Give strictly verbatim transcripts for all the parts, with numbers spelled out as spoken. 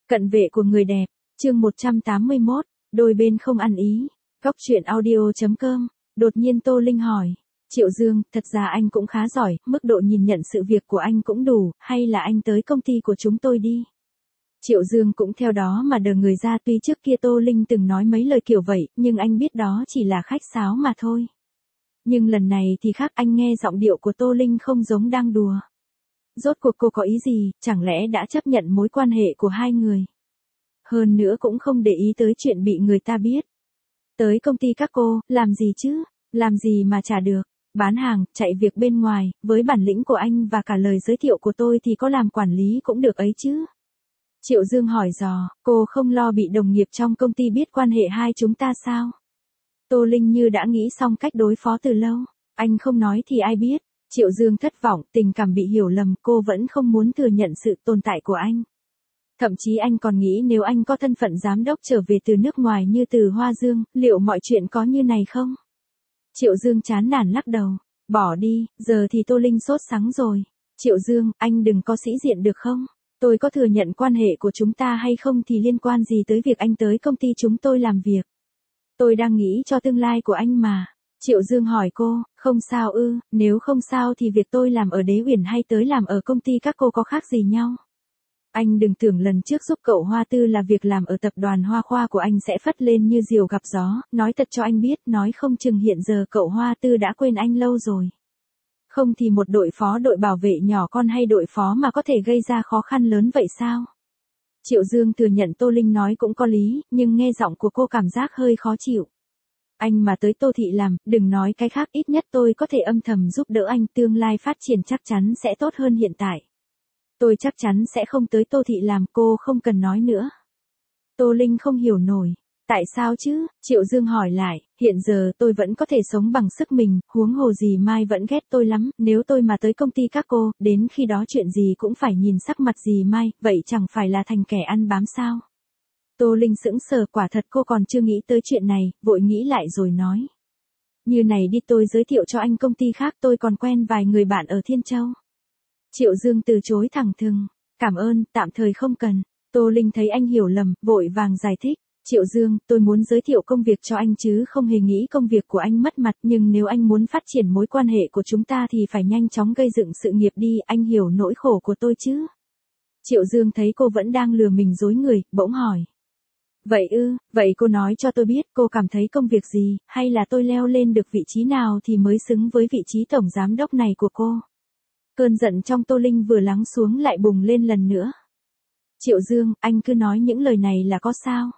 Cận vệ của người đẹp, chương một trăm tám mươi mốt, đôi bên không ăn ý. Góc truyện audio chấm com, đột nhiên Tô Linh hỏi. Triệu Dương, thật ra anh cũng khá giỏi, mức độ nhìn nhận sự việc của anh cũng đủ, hay là anh tới công ty của chúng tôi đi. Triệu Dương cũng theo đó mà đờ người ra, tuy trước kia Tô Linh từng nói mấy lời kiểu vậy, nhưng anh biết đó chỉ là khách sáo mà thôi. Nhưng lần này thì khác, anh nghe giọng điệu của Tô Linh không giống đang đùa. Rốt cuộc cô có ý gì, chẳng lẽ đã chấp nhận mối quan hệ của hai người? Hơn nữa cũng không để ý tới chuyện bị người ta biết. Tới công ty các cô, làm gì chứ? Làm gì mà trả được? Bán hàng, chạy việc bên ngoài, với bản lĩnh của anh và cả lời giới thiệu của tôi thì có làm quản lý cũng được ấy chứ? Triệu Dương hỏi dò, cô không lo bị đồng nghiệp trong công ty biết quan hệ hai chúng ta sao? Tô Linh như đã nghĩ xong cách đối phó từ lâu. Anh không nói thì ai biết? Triệu Dương thất vọng, tình cảm bị hiểu lầm, cô vẫn không muốn thừa nhận sự tồn tại của anh. Thậm chí anh còn nghĩ nếu anh có thân phận giám đốc trở về từ nước ngoài như từ Hoa Dương, liệu mọi chuyện có như này không? Triệu Dương chán nản lắc đầu, bỏ đi, giờ thì Tô Linh sốt sắng rồi. Triệu Dương, anh đừng có sĩ diện được không? Tôi có thừa nhận quan hệ của chúng ta hay không thì liên quan gì tới việc anh tới công ty chúng tôi làm việc. Tôi đang nghĩ cho tương lai của anh mà. Triệu Dương hỏi cô, không sao ư, nếu không sao thì việc tôi làm ở Đế Uyển hay tới làm ở công ty các cô có khác gì nhau. Anh đừng tưởng lần trước giúp cậu Hoa Tư là việc làm ở tập đoàn Hoa Khoa của anh sẽ phất lên như diều gặp gió, nói thật cho anh biết, nói không chừng hiện giờ cậu Hoa Tư đã quên anh lâu rồi. Không thì một đội phó đội bảo vệ nhỏ con hay đội phó mà có thể gây ra khó khăn lớn vậy sao? Triệu Dương thừa nhận Tô Linh nói cũng có lý, nhưng nghe giọng của cô cảm giác hơi khó chịu. Anh mà tới Tô Thị làm, đừng nói cái khác, ít nhất tôi có thể âm thầm giúp đỡ anh, tương lai phát triển chắc chắn sẽ tốt hơn hiện tại. Tôi chắc chắn sẽ không tới Tô Thị làm, cô không cần nói nữa. Tô Linh không hiểu nổi. Tại sao chứ? Triệu Dương hỏi lại, hiện giờ tôi vẫn có thể sống bằng sức mình, huống hồ gì Mai vẫn ghét tôi lắm, nếu tôi mà tới công ty các cô, đến khi đó chuyện gì cũng phải nhìn sắc mặt gì Mai, vậy chẳng phải là thành kẻ ăn bám sao? Tô Linh sững sờ, quả thật cô còn chưa nghĩ tới chuyện này, vội nghĩ lại rồi nói. Như này đi, tôi giới thiệu cho anh công ty khác, tôi còn quen vài người bạn ở Thiên Châu. Triệu Dương từ chối thẳng thừng, cảm ơn, tạm thời không cần. Tô Linh thấy anh hiểu lầm, vội vàng giải thích. Triệu Dương, tôi muốn giới thiệu công việc cho anh chứ không hề nghĩ công việc của anh mất mặt, nhưng nếu anh muốn phát triển mối quan hệ của chúng ta thì phải nhanh chóng gây dựng sự nghiệp đi, anh hiểu nỗi khổ của tôi chứ? Triệu Dương thấy cô vẫn đang lừa mình dối người, bỗng hỏi. Vậy ư, vậy cô nói cho tôi biết cô cảm thấy công việc gì, hay là tôi leo lên được vị trí nào thì mới xứng với vị trí tổng giám đốc này của cô? Cơn giận trong Tô Linh vừa lắng xuống lại bùng lên lần nữa. Triệu Dương, anh cứ nói những lời này là có sao?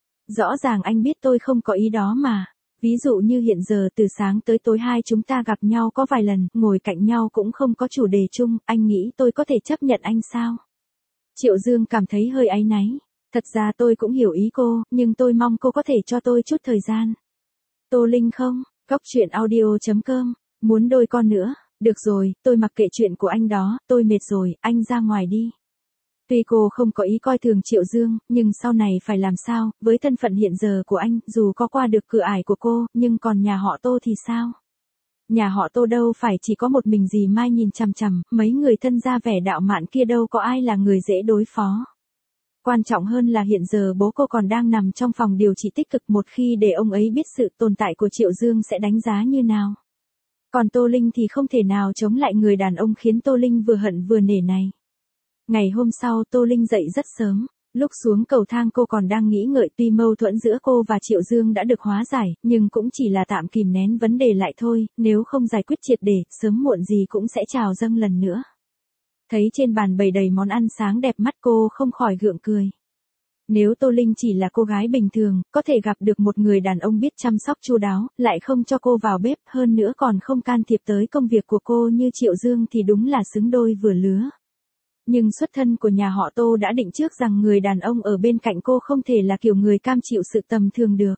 Rõ ràng anh biết tôi không có ý đó mà. Ví dụ như hiện giờ từ sáng tới tối hai chúng ta gặp nhau có vài lần, ngồi cạnh nhau cũng không có chủ đề chung, anh nghĩ tôi có thể chấp nhận anh sao? Triệu Dương cảm thấy hơi áy náy. Thật ra tôi cũng hiểu ý cô, nhưng tôi mong cô có thể cho tôi chút thời gian. Tô Linh không, góc truyện audio chấm com, muốn đôi con nữa, được rồi, tôi mặc kệ chuyện của anh đó, tôi mệt rồi, anh ra ngoài đi. Tuy cô không có ý coi thường Triệu Dương, nhưng sau này phải làm sao, với thân phận hiện giờ của anh, dù có qua được cửa ải của cô, nhưng còn nhà họ Tô thì sao? Nhà họ Tô đâu phải chỉ có một mình dì Mai nhìn chằm chằm, mấy người thân gia vẻ đạo mạn kia đâu có ai là người dễ đối phó. Quan trọng hơn là hiện giờ bố cô còn đang nằm trong phòng điều trị tích cực, một khi để ông ấy biết sự tồn tại của Triệu Dương sẽ đánh giá như nào. Còn Tô Linh thì không thể nào chống lại người đàn ông khiến Tô Linh vừa hận vừa nể này. Ngày hôm sau Tô Linh dậy rất sớm, lúc xuống cầu thang cô còn đang nghĩ ngợi, tuy mâu thuẫn giữa cô và Triệu Dương đã được hóa giải, nhưng cũng chỉ là tạm kìm nén vấn đề lại thôi, nếu không giải quyết triệt để, sớm muộn gì cũng sẽ trào dâng lần nữa. Thấy trên bàn bày đầy món ăn sáng đẹp mắt cô không khỏi gượng cười. Nếu Tô Linh chỉ là cô gái bình thường, có thể gặp được một người đàn ông biết chăm sóc chu đáo, lại không cho cô vào bếp, hơn nữa còn không can thiệp tới công việc của cô như Triệu Dương thì đúng là xứng đôi vừa lứa. Nhưng xuất thân của nhà họ Tô đã định trước rằng người đàn ông ở bên cạnh cô không thể là kiểu người cam chịu sự tầm thường được.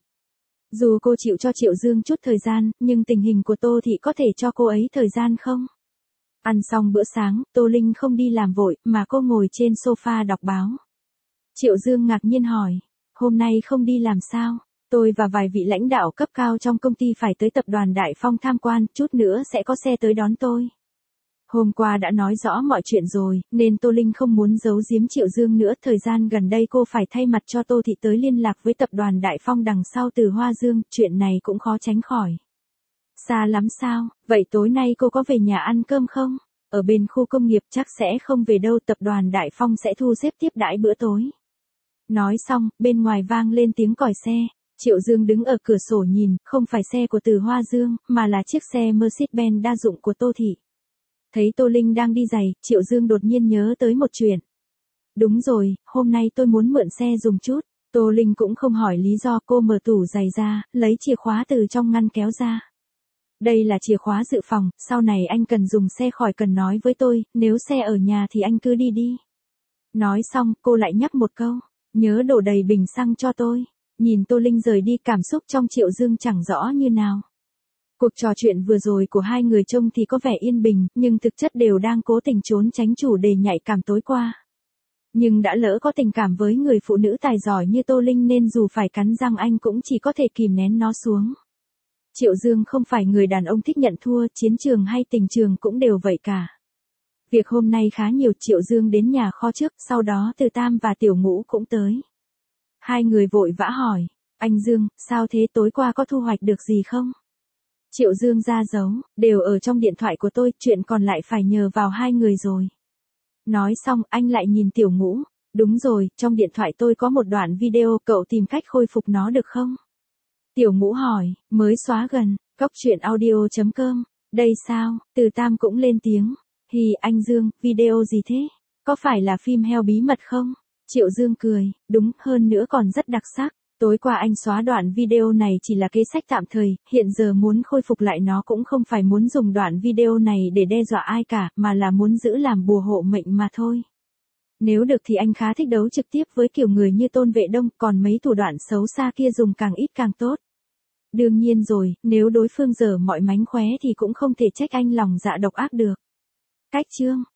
Dù cô chịu cho Triệu Dương chút thời gian, nhưng tình hình của Tô thì có thể cho cô ấy thời gian không? Ăn xong bữa sáng, Tô Linh không đi làm vội, mà cô ngồi trên sofa đọc báo. Triệu Dương ngạc nhiên hỏi, hôm nay không đi làm sao? Tôi và vài vị lãnh đạo cấp cao trong công ty phải tới tập đoàn Đại Phong tham quan, chút nữa sẽ có xe tới đón tôi. Hôm qua đã nói rõ mọi chuyện rồi, nên Tô Linh không muốn giấu giếm Triệu Dương nữa. Thời gian gần đây cô phải thay mặt cho Tô Thị tới liên lạc với tập đoàn Đại Phong đằng sau Từ Hoa Dương, chuyện này cũng khó tránh khỏi. Xa lắm sao, vậy tối nay cô có về nhà ăn cơm không? Ở bên khu công nghiệp chắc sẽ không về đâu, tập đoàn Đại Phong sẽ thu xếp tiếp đãi bữa tối. Nói xong, bên ngoài vang lên tiếng còi xe. Triệu Dương đứng ở cửa sổ nhìn, không phải xe của Từ Hoa Dương, mà là chiếc xe Mercedes-Benz đa dụng của Tô Thị. Thấy Tô Linh đang đi giày, Triệu Dương đột nhiên nhớ tới một chuyện. Đúng rồi, hôm nay tôi muốn mượn xe dùng chút. Tô Linh cũng không hỏi lý do, cô mở tủ giày ra, lấy chìa khóa từ trong ngăn kéo ra. Đây là chìa khóa dự phòng, sau này anh cần dùng xe khỏi cần nói với tôi, nếu xe ở nhà thì anh cứ đi đi. Nói xong, cô lại nhắc một câu, nhớ đổ đầy bình xăng cho tôi. Nhìn Tô Linh rời đi, cảm xúc trong Triệu Dương chẳng rõ như nào. Cuộc trò chuyện vừa rồi của hai người trông thì có vẻ yên bình, nhưng thực chất đều đang cố tình trốn tránh chủ đề nhạy cảm tối qua. Nhưng đã lỡ có tình cảm với người phụ nữ tài giỏi như Tô Linh nên dù phải cắn răng anh cũng chỉ có thể kìm nén nó xuống. Triệu Dương không phải người đàn ông thích nhận thua, chiến trường hay tình trường cũng đều vậy cả. Việc hôm nay khá nhiều, Triệu Dương đến nhà kho trước, sau đó Từ Tam và Tiểu Ngũ cũng tới. Hai người vội vã hỏi, anh Dương, sao thế, tối qua có thu hoạch được gì không? Triệu Dương ra dấu, đều ở trong điện thoại của tôi, chuyện còn lại phải nhờ vào hai người rồi. Nói xong, anh lại nhìn Tiểu Ngũ, đúng rồi, trong điện thoại tôi có một đoạn video, cậu tìm cách khôi phục nó được không? Tiểu Ngũ hỏi, mới xóa gần, cóc truyện audio chấm com, đây sao? Từ Tam cũng lên tiếng, hì anh Dương, video gì thế? Có phải là phim heo bí mật không? Triệu Dương cười, đúng, hơn nữa còn rất đặc sắc. Tối qua anh xóa đoạn video này chỉ là kế sách tạm thời, hiện giờ muốn khôi phục lại nó cũng không phải muốn dùng đoạn video này để đe dọa ai cả, mà là muốn giữ làm bùa hộ mệnh mà thôi. Nếu được thì anh khá thích đấu trực tiếp với kiểu người như Tôn Vệ Đông, còn mấy thủ đoạn xấu xa kia dùng càng ít càng tốt. Đương nhiên rồi, nếu đối phương dở mọi mánh khóe thì cũng không thể trách anh lòng dạ độc ác được. Cách chương